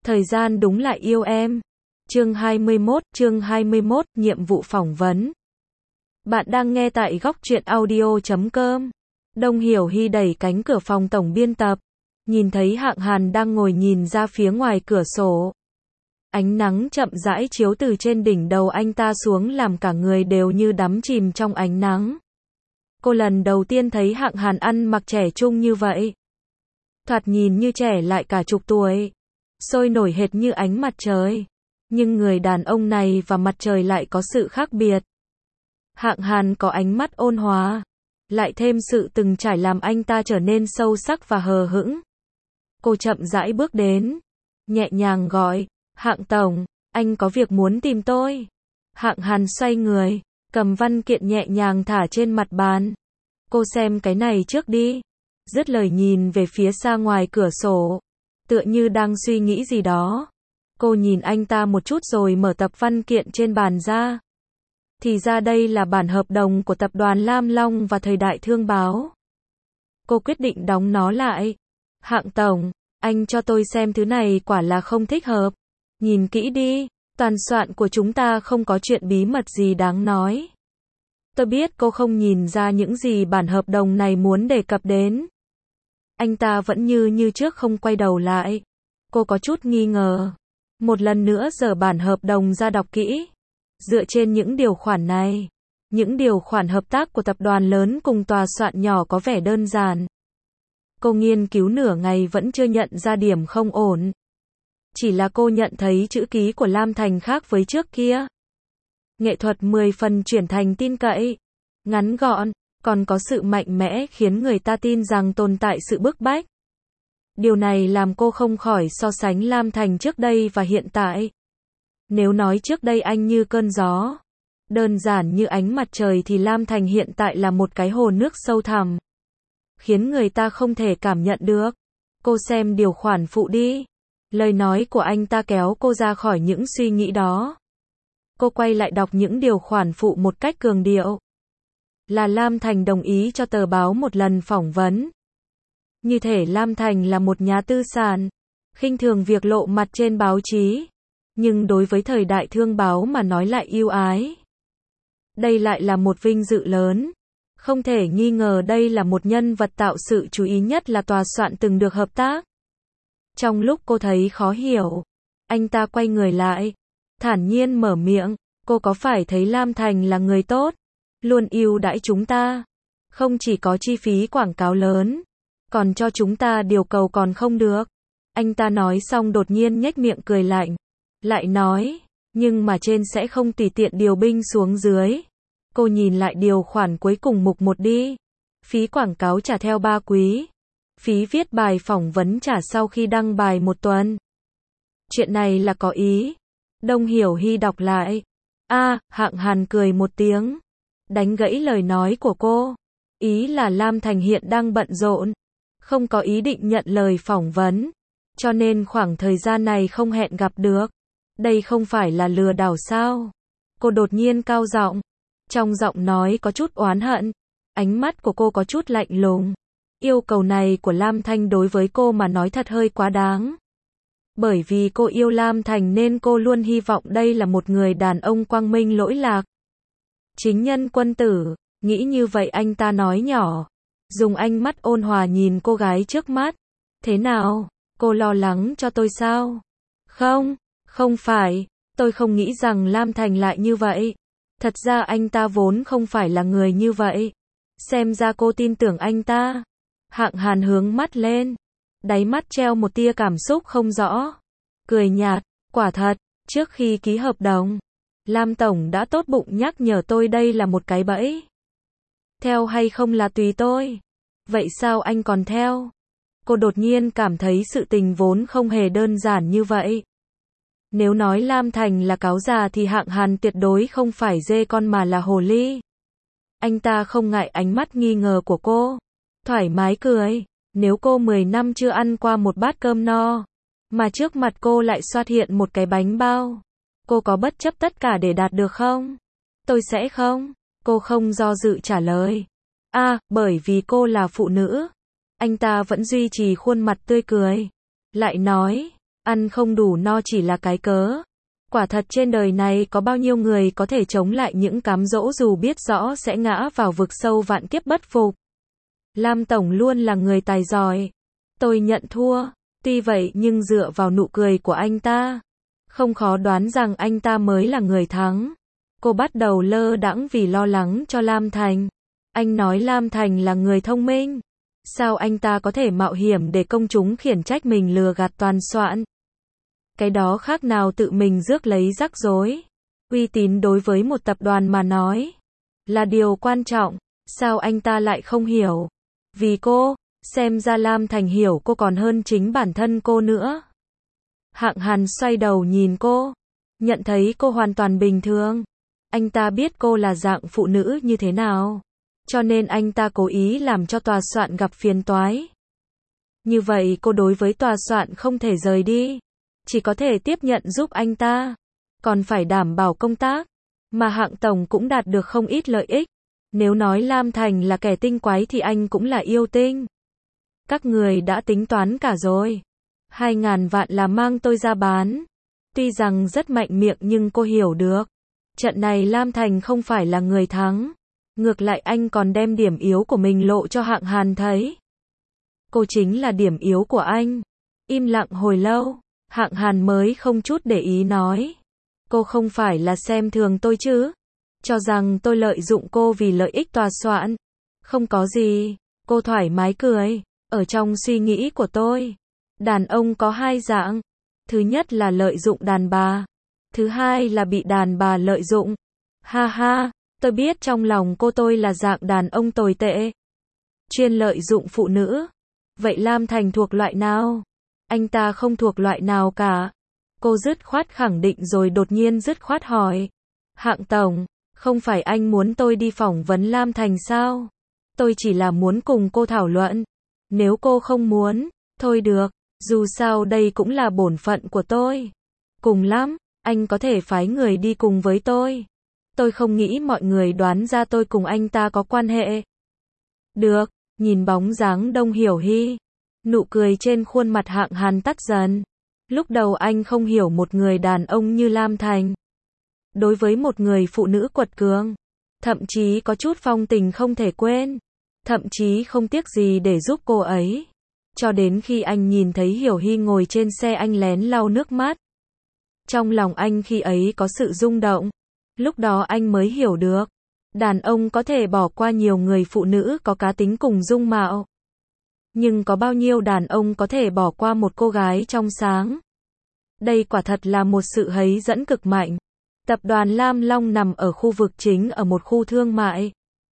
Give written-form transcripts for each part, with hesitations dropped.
Thời gian đúng là yêu em. Chương 21, nhiệm vụ phỏng vấn. Bạn đang nghe tại góc truyện audio.com. Đông Hiểu Hy đẩy cánh cửa phòng tổng biên tập, nhìn thấy Hạng Hàn đang ngồi nhìn ra phía ngoài cửa sổ. Ánh nắng chậm rãi chiếu từ trên đỉnh đầu anh ta xuống làm cả người đều như đắm chìm trong ánh nắng. Cô lần đầu tiên thấy Hạng Hàn ăn mặc trẻ trung như vậy. Thoạt nhìn như trẻ lại cả chục tuổi, sôi nổi hệt như ánh mặt trời. Nhưng người đàn ông này và mặt trời lại có sự khác biệt. Hạng Hàn có ánh mắt ôn hòa, lại thêm sự từng trải làm anh ta trở nên sâu sắc và hờ hững. Cô chậm rãi bước đến, nhẹ nhàng gọi, Hạng Tổng, anh có việc muốn tìm tôi. Hạng Hàn xoay người, cầm văn kiện nhẹ nhàng thả trên mặt bàn. Cô xem cái này trước đi. Dứt lời nhìn về phía xa ngoài cửa sổ, tựa như đang suy nghĩ gì đó. Cô nhìn anh ta một chút rồi mở tập văn kiện trên bàn ra. Thì ra đây là bản hợp đồng của tập đoàn Lam Long và Thời Đại Thương Báo. Cô quyết định đóng nó lại. Hạng Tổng, anh cho tôi xem thứ này quả là không thích hợp. Nhìn kỹ đi, toàn soạn của chúng ta không có chuyện bí mật gì đáng nói. Tôi biết cô không nhìn ra những gì bản hợp đồng này muốn đề cập đến. Anh ta vẫn như trước không quay đầu lại. Cô có chút nghi ngờ. Một lần nữa dở bản hợp đồng ra đọc kỹ. Dựa trên những điều khoản này, những điều khoản hợp tác của tập đoàn lớn cùng tòa soạn nhỏ có vẻ đơn giản. Cô nghiên cứu nửa ngày vẫn chưa nhận ra điểm không ổn. Chỉ là cô nhận thấy chữ ký của Lam Thành khác với trước kia. Nghệ thuật 10 phần chuyển thành tin cậy, ngắn gọn, còn có sự mạnh mẽ khiến người ta tin rằng tồn tại sự bức bách. Điều này làm cô không khỏi so sánh Lam Thành trước đây và hiện tại. Nếu nói trước đây anh như cơn gió, đơn giản như ánh mặt trời thì Lam Thành hiện tại là một cái hồ nước sâu thẳm, khiến người ta không thể cảm nhận được. Cô xem điều khoản phụ đi. Lời nói của anh ta kéo cô ra khỏi những suy nghĩ đó. Cô quay lại đọc những điều khoản phụ một cách cường điệu. Là Lam Thành đồng ý cho tờ báo một lần phỏng vấn. Như thể Lam Thành là một nhà tư sản, khinh thường việc lộ mặt trên báo chí. Nhưng đối với Thời Đại Thương Báo mà nói lại ưu ái. Đây lại là một vinh dự lớn. Không thể nghi ngờ đây là một nhân vật tạo sự chú ý nhất là tòa soạn từng được hợp tác. Trong lúc cô thấy khó hiểu, anh ta quay người lại, thản nhiên mở miệng, cô có phải thấy Lam Thành là người tốt, luôn ưu đãi chúng ta, không chỉ có chi phí quảng cáo lớn, còn cho chúng ta điều cầu còn không được. Anh ta nói xong đột nhiên nhếch miệng cười lạnh, lại nói, nhưng mà trên sẽ không tùy tiện điều binh xuống dưới. Cô nhìn lại điều khoản cuối cùng mục 1 đi. Phí quảng cáo trả theo 3 quý. Phí viết bài phỏng vấn trả sau khi đăng bài 1 tuần. Chuyện này là có ý. Đông Hiểu Hy đọc lại. Hạng Hàn cười một tiếng, đánh gãy lời nói của cô. Ý là Lam Thành hiện đang bận rộn, không có ý định nhận lời phỏng vấn, cho nên khoảng thời gian này không hẹn gặp được. Đây không phải là lừa đảo sao? Cô đột nhiên cao giọng, trong giọng nói có chút oán hận, ánh mắt của cô có chút lạnh lùng. Yêu cầu này của Lam Thành đối với cô mà nói thật hơi quá đáng. Bởi vì cô yêu Lam Thành nên cô luôn hy vọng đây là một người đàn ông quang minh lỗi lạc, chính nhân quân tử. Nghĩ như vậy anh ta nói nhỏ, dùng ánh mắt ôn hòa nhìn cô gái trước mắt. Thế nào? Cô lo lắng cho tôi sao? Không phải, tôi không nghĩ rằng Lam Thành lại như vậy. Thật ra anh ta vốn không phải là người như vậy. Xem ra cô tin tưởng anh ta. Hạng Hàn hướng mắt lên, đáy mắt treo một tia cảm xúc không rõ. Cười nhạt, quả thật, trước khi ký hợp đồng, Lam Tổng đã tốt bụng nhắc nhở tôi đây là một cái bẫy. Theo hay không là tùy tôi. Vậy sao anh còn theo? Cô đột nhiên cảm thấy sự tình vốn không hề đơn giản như vậy. Nếu nói Lam Thành là cáo già thì Hạng Hàn tuyệt đối không phải dê con mà là hồ ly. Anh ta không ngại ánh mắt nghi ngờ của cô, thoải mái cười. Nếu cô 10 năm chưa ăn qua một bát cơm no, mà trước mặt cô lại xuất hiện một cái bánh bao, cô có bất chấp tất cả để đạt được không? Tôi sẽ không. Cô không do dự trả lời. Bởi vì cô là phụ nữ. Anh ta vẫn duy trì khuôn mặt tươi cười. Lại nói, ăn không đủ no chỉ là cái cớ. Quả thật trên đời này có bao nhiêu người có thể chống lại những cám dỗ dù biết rõ sẽ ngã vào vực sâu vạn kiếp bất phục. Lam Tổng luôn là người tài giỏi. Tôi nhận thua. Tuy vậy nhưng dựa vào nụ cười của anh ta, không khó đoán rằng anh ta mới là người thắng. Cô bắt đầu lơ đãng vì lo lắng cho Lam Thành. Anh nói Lam Thành là người thông minh. Sao anh ta có thể mạo hiểm để công chúng khiển trách mình lừa gạt toàn soạn? Cái đó khác nào tự mình rước lấy rắc rối. Uy tín đối với một tập đoàn mà nói là điều quan trọng. Sao anh ta lại không hiểu? Vì cô, xem ra Lam Thành hiểu cô còn hơn chính bản thân cô nữa. Hạng Hàn xoay đầu nhìn cô, nhận thấy cô hoàn toàn bình thường. Anh ta biết cô là dạng phụ nữ như thế nào, cho nên anh ta cố ý làm cho tòa soạn gặp phiền toái. Như vậy cô đối với tòa soạn không thể rời đi, chỉ có thể tiếp nhận giúp anh ta, còn phải đảm bảo công tác, mà Hạng Tổng cũng đạt được không ít lợi ích. Nếu nói Lam Thành là kẻ tinh quái thì anh cũng là yêu tinh. Các người đã tính toán cả rồi. 2.000 vạn là mang tôi ra bán. Tuy rằng rất mạnh miệng nhưng cô hiểu được. Trận này Lam Thành không phải là người thắng. Ngược lại anh còn đem điểm yếu của mình lộ cho Hạng Hàn thấy. Cô chính là điểm yếu của anh. Im lặng hồi lâu, Hạng Hàn mới không chút để ý nói. Cô không phải là xem thường tôi chứ? Cho rằng tôi lợi dụng cô vì lợi ích tòa soạn. Không có gì, cô thoải mái cười. Ở trong suy nghĩ của tôi, đàn ông có hai dạng. Thứ nhất là lợi dụng đàn bà. Thứ hai là bị đàn bà lợi dụng. Ha ha, tôi biết trong lòng cô tôi là dạng đàn ông tồi tệ. Chuyên lợi dụng phụ nữ. Vậy Lam Thành thuộc loại nào? Anh ta không thuộc loại nào cả. Cô dứt khoát khẳng định rồi đột nhiên dứt khoát hỏi. Hạng Tổng, không phải anh muốn tôi đi phỏng vấn Lam Thành sao? Tôi chỉ là muốn cùng cô thảo luận. Nếu cô không muốn, thôi được, dù sao đây cũng là bổn phận của tôi. Cùng lắm, anh có thể phái người đi cùng với tôi. Tôi không nghĩ mọi người đoán ra tôi cùng anh ta có quan hệ. Được, nhìn bóng dáng Đông Hiểu Hy, nụ cười trên khuôn mặt Hạng Hàn tắt dần. Lúc đầu anh không hiểu một người đàn ông như Lam Thành. Đối với một người phụ nữ quật cường, thậm chí có chút phong tình không thể quên. Thậm chí không tiếc gì để giúp cô ấy. Cho đến khi anh nhìn thấy Hiểu Hy ngồi trên xe anh lén lau nước mắt. Trong lòng anh khi ấy có sự rung động. Lúc đó anh mới hiểu được. Đàn ông có thể bỏ qua nhiều người phụ nữ có cá tính cùng dung mạo. Nhưng có bao nhiêu đàn ông có thể bỏ qua một cô gái trong sáng. Đây quả thật là một sự hấp dẫn cực mạnh. Tập đoàn Lam Long nằm ở khu vực chính ở một khu thương mại.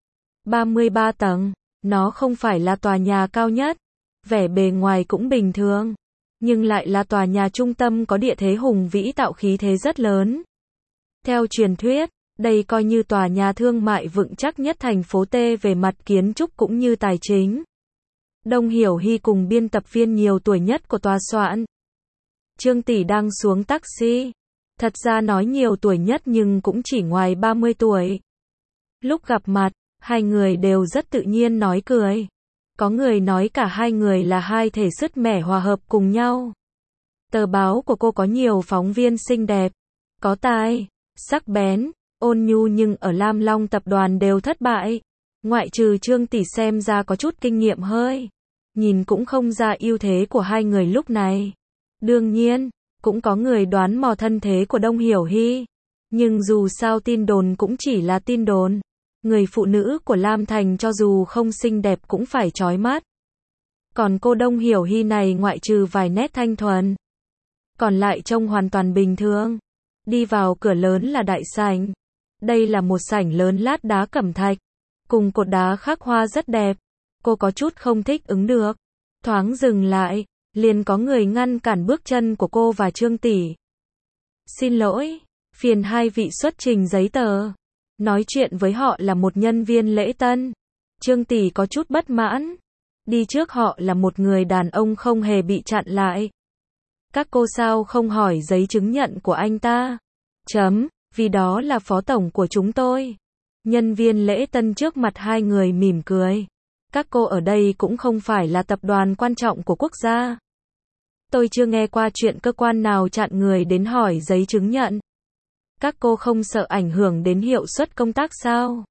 33 tầng. Nó không phải là tòa nhà cao nhất. Vẻ bề ngoài cũng bình thường. Nhưng lại là tòa nhà trung tâm có địa thế hùng vĩ tạo khí thế rất lớn. Theo truyền thuyết, đây coi như tòa nhà thương mại vững chắc nhất thành phố T về mặt kiến trúc cũng như tài chính. Đông Hiểu Hy cùng biên tập viên nhiều tuổi nhất của tòa soạn. Trương Tỷ đang xuống taxi. Thật ra nói nhiều tuổi nhất nhưng cũng chỉ ngoài 30 tuổi. Lúc gặp mặt, hai người đều rất tự nhiên nói cười. Có người nói cả hai người là hai thể sứt mẻ hòa hợp cùng nhau. Tờ báo của cô có nhiều phóng viên xinh đẹp, có tài, sắc bén, ôn nhu nhưng ở Lam Long tập đoàn đều thất bại. Ngoại trừ Trương Tỷ xem ra có chút kinh nghiệm hơi. Nhìn cũng không ra ưu thế của hai người lúc này. Đương nhiên, cũng có người đoán mò thân thế của Đông Hiểu Hy. Nhưng dù sao tin đồn cũng chỉ là tin đồn. Người phụ nữ của Lam Thành cho dù không xinh đẹp cũng phải chói mắt. Còn cô Đông Hiểu Hy này ngoại trừ vài nét thanh thuần, còn lại trông hoàn toàn bình thường. Đi vào cửa lớn là đại sảnh. Đây là một sảnh lớn lát đá cẩm thạch, cùng cột đá khắc hoa rất đẹp. Cô có chút không thích ứng được. Thoáng dừng lại, liền có người ngăn cản bước chân của cô và Trương Tỷ. Xin lỗi, phiền hai vị xuất trình giấy tờ. Nói chuyện với họ là một nhân viên lễ tân. Trương Tỷ có chút bất mãn. Đi trước họ là một người đàn ông không hề bị chặn lại. Các cô sao không hỏi giấy chứng nhận của anh ta? Vì đó là phó tổng của chúng tôi. Nhân viên lễ tân trước mặt hai người mỉm cười. Các cô ở đây cũng không phải là tập đoàn quan trọng của quốc gia. Tôi chưa nghe qua chuyện cơ quan nào chặn người đến hỏi giấy chứng nhận. Các cô không sợ ảnh hưởng đến hiệu suất công tác sao?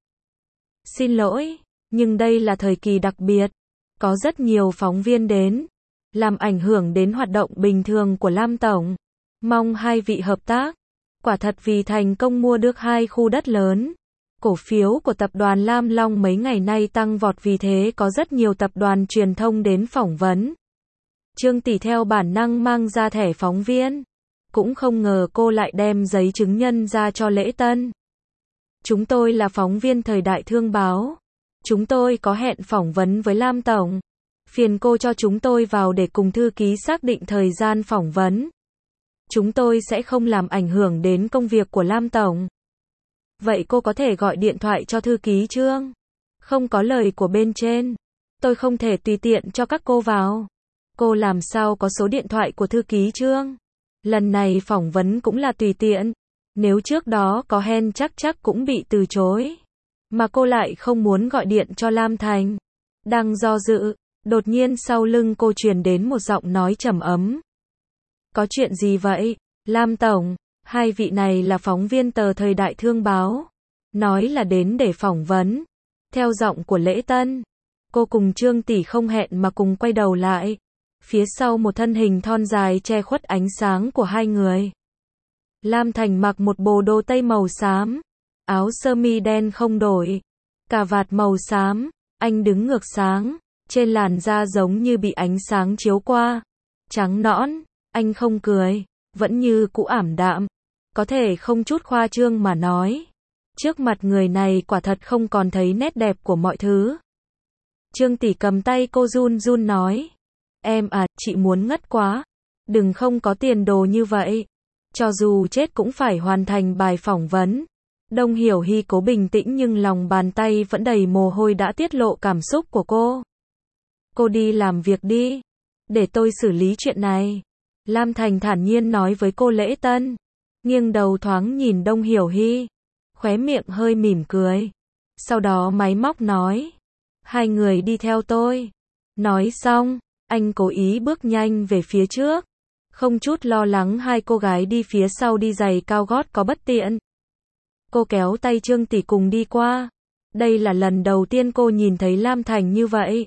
Xin lỗi, nhưng đây là thời kỳ đặc biệt. Có rất nhiều phóng viên đến, làm ảnh hưởng đến hoạt động bình thường của Lam Tổng. Mong hai vị hợp tác. Quả thật vì thành công mua được 2 khu đất lớn. Cổ phiếu của tập đoàn Lam Long mấy ngày nay tăng vọt, vì thế có rất nhiều tập đoàn truyền thông đến phỏng vấn. Trương Tỷ theo bản năng mang ra thẻ phóng viên. Cũng không ngờ cô lại đem giấy chứng nhân ra cho lễ tân. Chúng tôi là phóng viên Thời Đại Thương Báo. Chúng tôi có hẹn phỏng vấn với Lam Tổng. Phiền cô cho chúng tôi vào để cùng thư ký xác định thời gian phỏng vấn. Chúng tôi sẽ không làm ảnh hưởng đến công việc của Lam Tổng. Vậy cô có thể gọi điện thoại cho thư ký Trương? Không có lời của bên trên. Tôi không thể tùy tiện cho các cô vào. Cô làm sao có số điện thoại của thư ký Trương? Lần này phỏng vấn cũng là tùy tiện. Nếu trước đó có hẹn chắc cũng bị từ chối. Mà cô lại không muốn gọi điện cho Lam Thành. Đang do dự, đột nhiên sau lưng cô truyền đến một giọng nói trầm ấm. Có chuyện gì vậy, Lam Tổng? Hai vị này là phóng viên tờ Thời Đại Thương Báo. Nói là đến để phỏng vấn. Theo giọng của lễ tân, cô cùng Trương Tỷ không hẹn mà cùng quay đầu lại. Phía sau một thân hình thon dài che khuất ánh sáng của hai người. Lam Thành mặc một bộ đồ tây màu xám, áo sơ mi đen không đổi, cà vạt màu xám, anh đứng ngược sáng, trên làn da giống như bị ánh sáng chiếu qua, trắng nõn, anh không cười, vẫn như cũ ảm đạm, có thể không chút khoa trương mà nói. Trước mặt người này quả thật không còn thấy nét đẹp của mọi thứ. Trương Tỷ cầm tay cô run run nói. Em à, chị muốn ngất quá. Đừng không có tiền đồ như vậy. Cho dù chết cũng phải hoàn thành bài phỏng vấn. Đông Hiểu Hy cố bình tĩnh nhưng lòng bàn tay vẫn đầy mồ hôi đã tiết lộ cảm xúc của cô. Cô đi làm việc đi. Để tôi xử lý chuyện này. Lam Thành thản nhiên nói với cô lễ tân. Nghiêng đầu thoáng nhìn Đông Hiểu Hy. Khóe miệng hơi mỉm cười. Sau đó máy móc nói. Hai người đi theo tôi. Nói xong, anh cố ý bước nhanh về phía trước. Không chút lo lắng hai cô gái đi phía sau đi giày cao gót có bất tiện. Cô kéo tay Trương Tỷ cùng đi qua. Đây là lần đầu tiên cô nhìn thấy Lam Thành như vậy.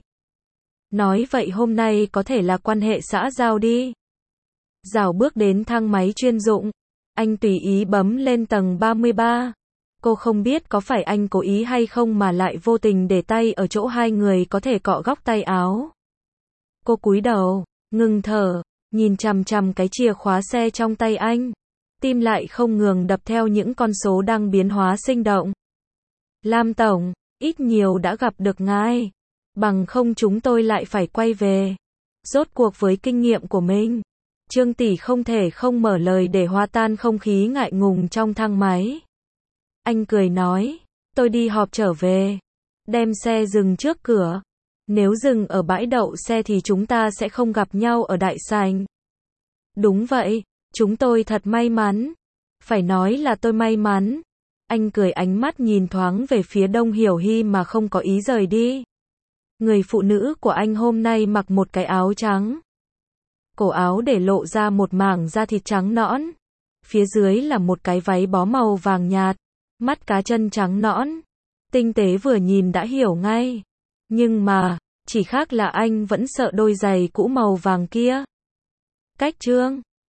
Nói vậy hôm nay có thể là quan hệ xã giao đi. Dạo bước đến thang máy chuyên dụng. Anh tùy ý bấm lên tầng 33. Cô không biết có phải anh cố ý hay không mà lại vô tình để tay ở chỗ hai người có thể cọ góc tay áo. Cô cúi đầu, ngừng thở, nhìn chằm chằm cái chìa khóa xe trong tay anh. Tim lại không ngừng đập theo những con số đang biến hóa sinh động. Lam Tổng, ít nhiều đã gặp được ngài. Bằng không chúng tôi lại phải quay về. Rốt cuộc với kinh nghiệm của mình, Trương Tỷ không thể không mở lời để hòa tan không khí ngại ngùng trong thang máy. Anh cười nói, tôi đi họp trở về. Đem xe dừng trước cửa. Nếu dừng ở bãi đậu xe thì chúng ta sẽ không gặp nhau ở đại sảnh. Đúng vậy, chúng tôi thật may mắn. Phải nói là tôi may mắn. Anh cười, ánh mắt nhìn thoáng về phía Đông Hiểu Hy mà không có ý rời đi. Người phụ nữ của anh hôm nay mặc một cái áo trắng. Cổ áo để lộ ra một mảng da thịt trắng nõn. Phía dưới là một cái váy bó màu vàng nhạt. Mắt cá chân trắng nõn. Tinh tế vừa nhìn đã hiểu ngay. Nhưng mà, chỉ khác là anh vẫn sợ đôi giày cũ màu vàng kia. Cách Trương